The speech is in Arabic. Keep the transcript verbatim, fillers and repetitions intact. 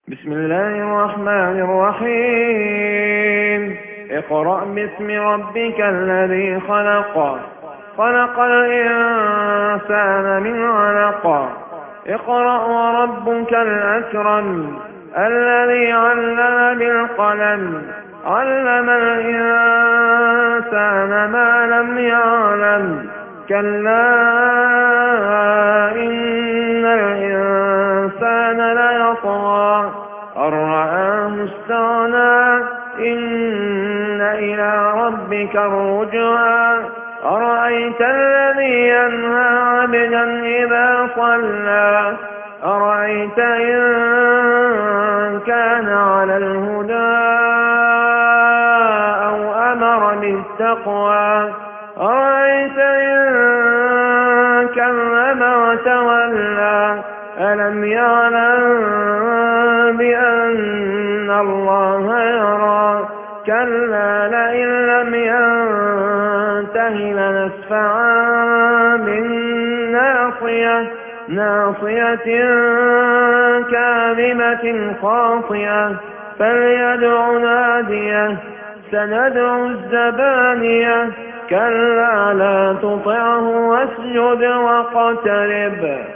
بسم الله الرحمن الرحيم. اقرأ باسم ربك الذي خلق خلق الإنسان من علق. اقرأ وربك الأكرم الذي علم بالقلم علم الإنسان ما لم يعلم. كلا إن الإنسان ليطغى أن رآه استغنى إن إلى ربك الرجعى. أرأيت الذي ينهى عبدا إذا صلى أرأيت إن كان على الهدى أو أمر بالتقوى. أرأيت إن كذب وتولى ألم يعلم بأن الله يرى. كلا لئن لم ينته لنسفعا بالناصية ناصية كاذبة خاطئة فليدع ناديه سندع الزبانية. كلا لا تطعه واسجد واقترب.